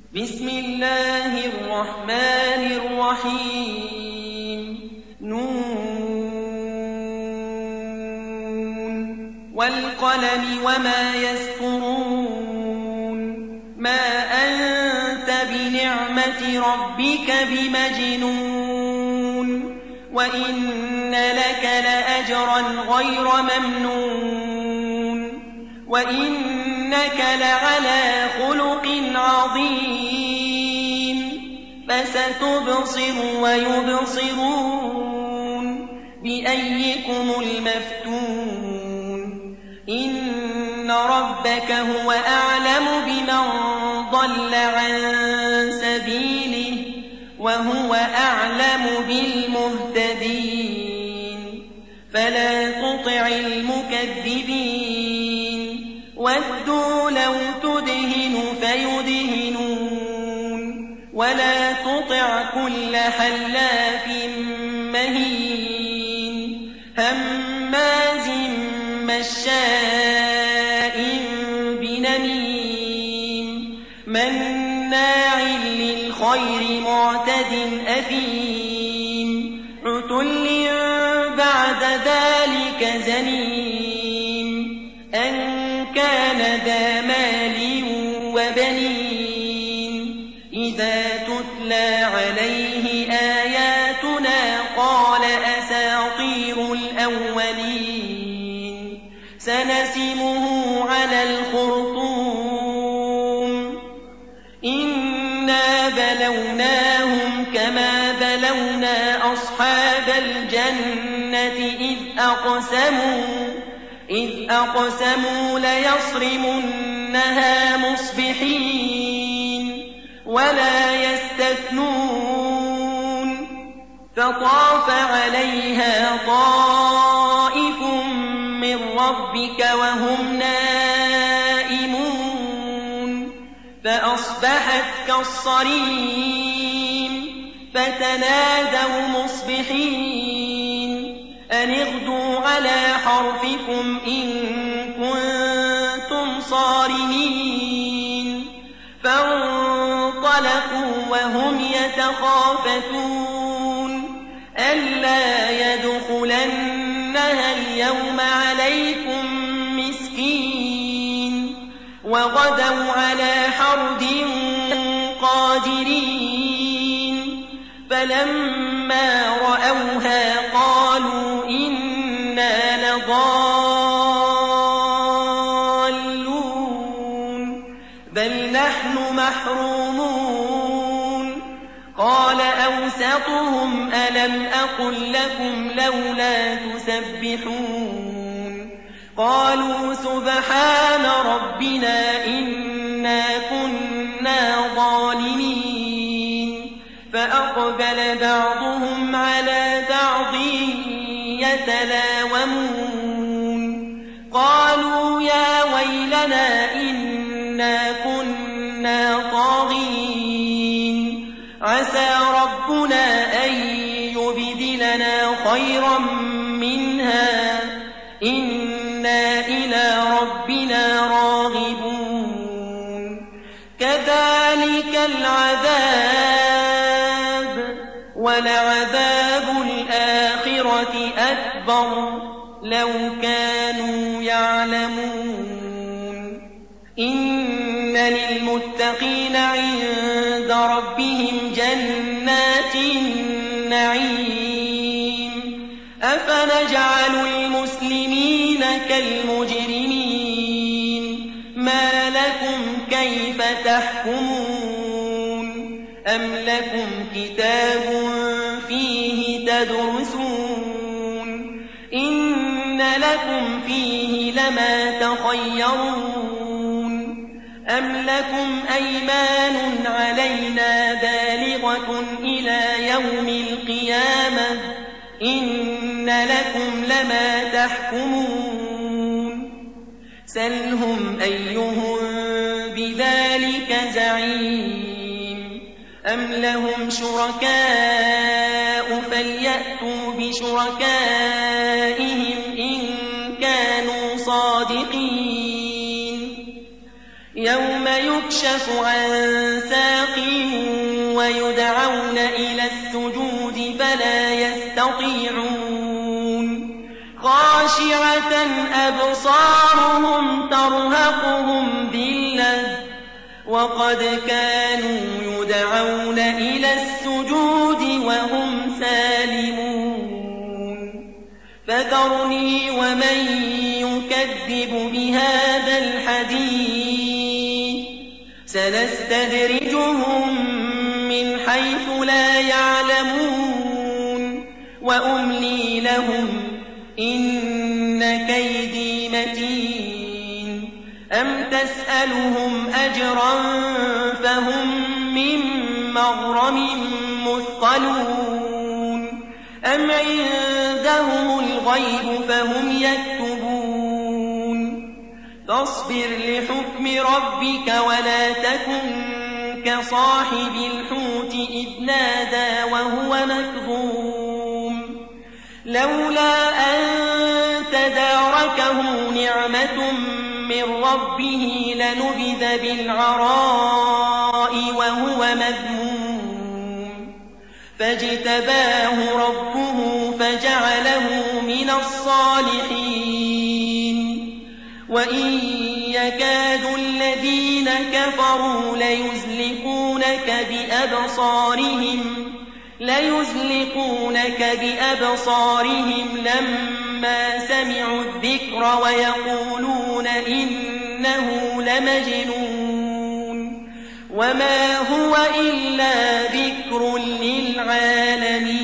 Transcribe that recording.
بسم الله الرحمن الرحيم نون والقلم وما يسطرون ما أنت بنعمة ربك بمجنون وإن لك لأجرا غير ممنون وإنك لعلى خلق عظيم فستبصر ويبصرون بأيكم المفتون إن ربك هو أعلم بمن ضل عن سبيله وهو أعلم بالمهتدين فلا تطع المكذبين ودوا لو تدهن فيدهنون ولا تطع كل حلاف مهين هماز مشاء بنميم مناع للخير معتد أثيم عتل بعد ذلك زنيم أن كان ذا مال وبنين إذا تتلى عليه آياتنا قال أساطير الأولين سنسمه على الخرطوم إنا بلوناهم كما بلونا أصحاب الجنة إذ أقسموا ليصرمنها مصبحين ولا يستثنون فطاف عليها طائف من ربك وهم نائمون فأصبحت كالصريم فتنادوا مصبحين أن اغدوا على حرثكم إن كنتم صارمين فانطلقوا وهم يتخافتون ألا يدخلنها اليوم عليكم مسكين وغدوا على حرد قادرين فلما رأوها قالوا إنا لضالون بل نحن محرومون قال أوسطهم ألم أقل لكم لولا تسبحون قالوا سبحان ربنا إنا كنا ظالمين فأقبل بعضهم على بعض يتلاومون قالوا يا ويلنا إنا كنا طاغين عسى ربنا أن يبدلنا خيرا منها إنا إلى ربنا راغبون كذلك العذاب ولعذاب الآخرة أكبر لو كانوا يعلمون إن للمتقين عند ربهم جنات النعيم أفنجعل المسلمين كالمجرمين ما لكم كيف تحكمون أم لكم كتاب فيه تدرسون إن لكم فيه لما تخيرون أم لكم أيمان علينا بالغة إلى يوم القيامة إن لكم لما تحكمون سلهم أيهم بذلك زعيم أم لهم شركاء فليأتوا بشركائهم إن كانوا صادقين يوم يكشف عن ساق ويدعون إلى السجود فلا يستطيعون خاشعة أبصارهم ترهقهم ذلة وقد كانوا يدعون إلى السجود وهم سالمون فذرني ومن يكذب بهذا الحديث سنستدرجهم من حيث لا يعلمون وأملي لهم إن كيدي متين أم تسألهم أجرا فهم من مغرم مثقلون أم عندهم الغيب فهم يكتبون فاصبر لحكم ربك ولا تكن كصاحب الحوت إذ نادى وهو مكظوم لولا أن تداركه نعمة من ربه لنبذ بالعراء وهو مذموم فاجتباه ربه فجعله من الصالحين وإن يكاد الذين كفروا ليزلقونك بأبصارهم لما سمعوا الذكر ويقولون إنه لمجنون وما هو إلا ذكر للعالمين